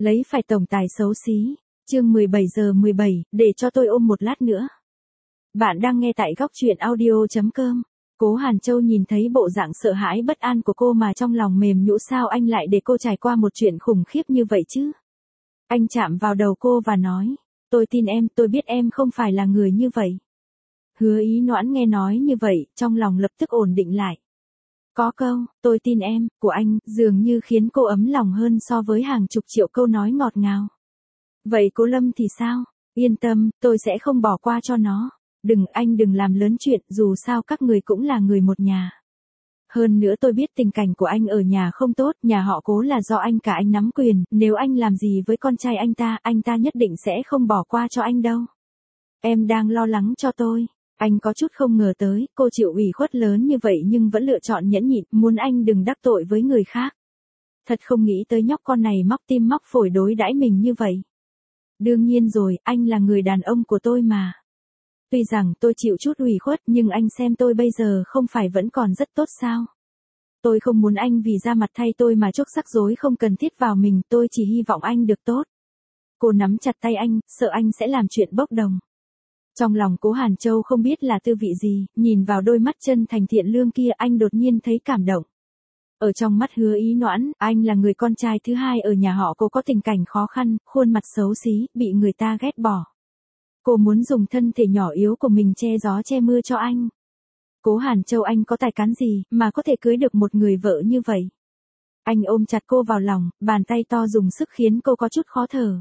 Lấy phải tổng tài xấu xí. Chương 17:17, để cho tôi ôm một lát nữa. Bạn đang nghe tại góc truyện audio.com. Cố Hàn Châu nhìn thấy bộ dạng sợ hãi bất an của cô mà trong lòng mềm nhũn, sao anh lại để cô trải qua một chuyện khủng khiếp như vậy chứ? Anh chạm vào đầu cô và nói, tôi tin em, tôi biết em không phải là người như vậy. Hứa Ý Noãn nghe nói như vậy, trong lòng lập tức ổn định lại. Có câu, tôi tin em, của anh, dường như khiến cô ấm lòng hơn so với hàng chục triệu câu nói ngọt ngào. Vậy Cố Lâm thì sao? Yên tâm, tôi sẽ không bỏ qua cho nó. Anh đừng làm lớn chuyện, dù sao các người cũng là người một nhà. Hơn nữa tôi biết tình cảnh của anh ở nhà không tốt, nhà họ Cố là do anh cả anh nắm quyền, nếu anh làm gì với con trai anh ta nhất định sẽ không bỏ qua cho anh đâu. Em đang lo lắng cho tôi. Anh có chút không ngờ tới, cô chịu ủy khuất lớn như vậy nhưng vẫn lựa chọn nhẫn nhịn, muốn anh đừng đắc tội với người khác. Thật không nghĩ tới nhóc con này móc tim móc phổi đối đãi mình như vậy. Đương nhiên rồi, anh là người đàn ông của tôi mà. Tuy rằng tôi chịu chút ủy khuất nhưng anh xem tôi bây giờ không phải vẫn còn rất tốt sao? Tôi không muốn anh vì ra mặt thay tôi mà chuốc rắc rối không cần thiết vào mình, tôi chỉ hy vọng anh được tốt. Cô nắm chặt tay anh, sợ anh sẽ làm chuyện bốc đồng. Trong lòng Cố Hàn Châu không biết là tư vị gì, nhìn vào đôi mắt chân thành thiện lương kia anh đột nhiên thấy cảm động. Ở trong mắt Hứa Ý Noãn, anh là người con trai thứ hai ở nhà họ Cô, có tình cảnh khó khăn, khuôn mặt xấu xí, bị người ta ghét bỏ. Cô muốn dùng thân thể nhỏ yếu của mình che gió che mưa cho anh. Cố Hàn Châu, anh có tài cán gì mà có thể cưới được một người vợ như vậy? Anh ôm chặt cô vào lòng, bàn tay to dùng sức khiến cô có chút khó thở.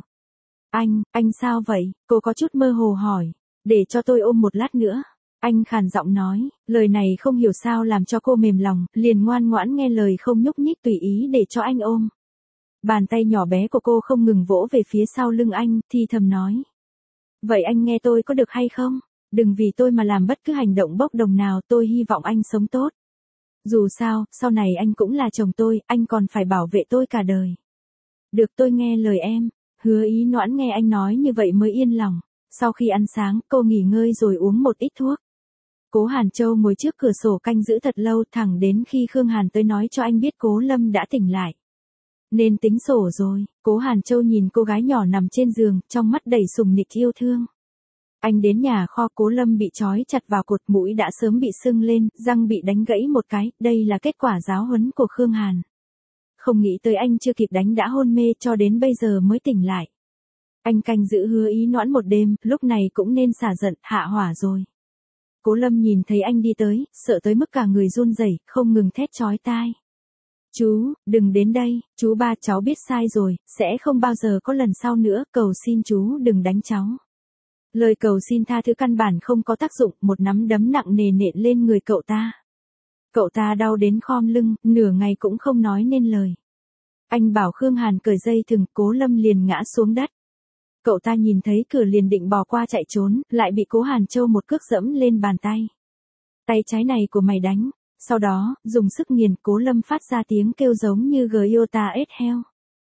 Anh sao vậy? Cô có chút mơ hồ hỏi. Để cho tôi ôm một lát nữa. Anh khàn giọng nói, lời này không hiểu sao làm cho cô mềm lòng, liền ngoan ngoãn nghe lời không nhúc nhích tùy ý để cho anh ôm. Bàn tay nhỏ bé của cô không ngừng vỗ về phía sau lưng anh, thì thầm nói. Vậy anh nghe tôi có được hay không? Đừng vì tôi mà làm bất cứ hành động bốc đồng nào, tôi hy vọng anh sống tốt. Dù sao, sau này anh cũng là chồng tôi, anh còn phải bảo vệ tôi cả đời. Được, tôi nghe lời em. Hứa Ý Noãn nghe anh nói như vậy mới yên lòng. Sau khi ăn sáng, cô nghỉ ngơi rồi uống một ít thuốc. Cố Hàn Châu ngồi trước cửa sổ canh giữ thật lâu, thẳng đến khi Khương Hàn tới nói cho anh biết Cố Lâm đã tỉnh lại. Nên tính sổ rồi. Cố Hàn Châu nhìn cô gái nhỏ nằm trên giường, trong mắt đầy sùng nịch yêu thương. Anh đến nhà kho, Cố Lâm bị trói chặt vào cột, mũi đã sớm bị sưng lên, răng bị đánh gãy một cái, đây là kết quả giáo huấn của Khương Hàn. Không nghĩ tới anh chưa kịp đánh đã hôn mê, cho đến bây giờ mới tỉnh lại. Anh canh giữ Hứa Ý Noãn một đêm, lúc này cũng nên xả giận, hạ hỏa rồi. Cố Lâm nhìn thấy anh đi tới, sợ tới mức cả người run rẩy, không ngừng thét chói tai. Chú, đừng đến đây, chú ba, cháu biết sai rồi, sẽ không bao giờ có lần sau nữa, cầu xin chú đừng đánh cháu. Lời cầu xin tha thứ căn bản không có tác dụng, một nắm đấm nặng nề nện lên người cậu ta. Cậu ta đau đến khom lưng, nửa ngày cũng không nói nên lời. Anh bảo Khương Hàn cởi dây thừng, Cố Lâm liền ngã xuống đất. Cậu ta nhìn thấy cửa liền định bò qua chạy trốn, lại bị Cố Hàn Châu một cước dẫm lên bàn tay. Tay trái này của mày đánh. Sau đó, dùng sức nghiền, Cố Lâm phát ra tiếng kêu giống như Giota ếch heo.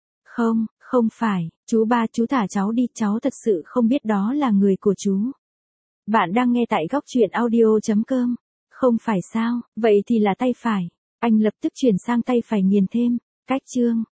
Không phải, chú ba, chú thả cháu đi, cháu thật sự không biết đó là người của chú. Bạn đang nghe tại góc truyện audio.com. Không phải sao, vậy thì là tay phải. Anh lập tức chuyển sang tay phải nghiền thêm. Cách chương.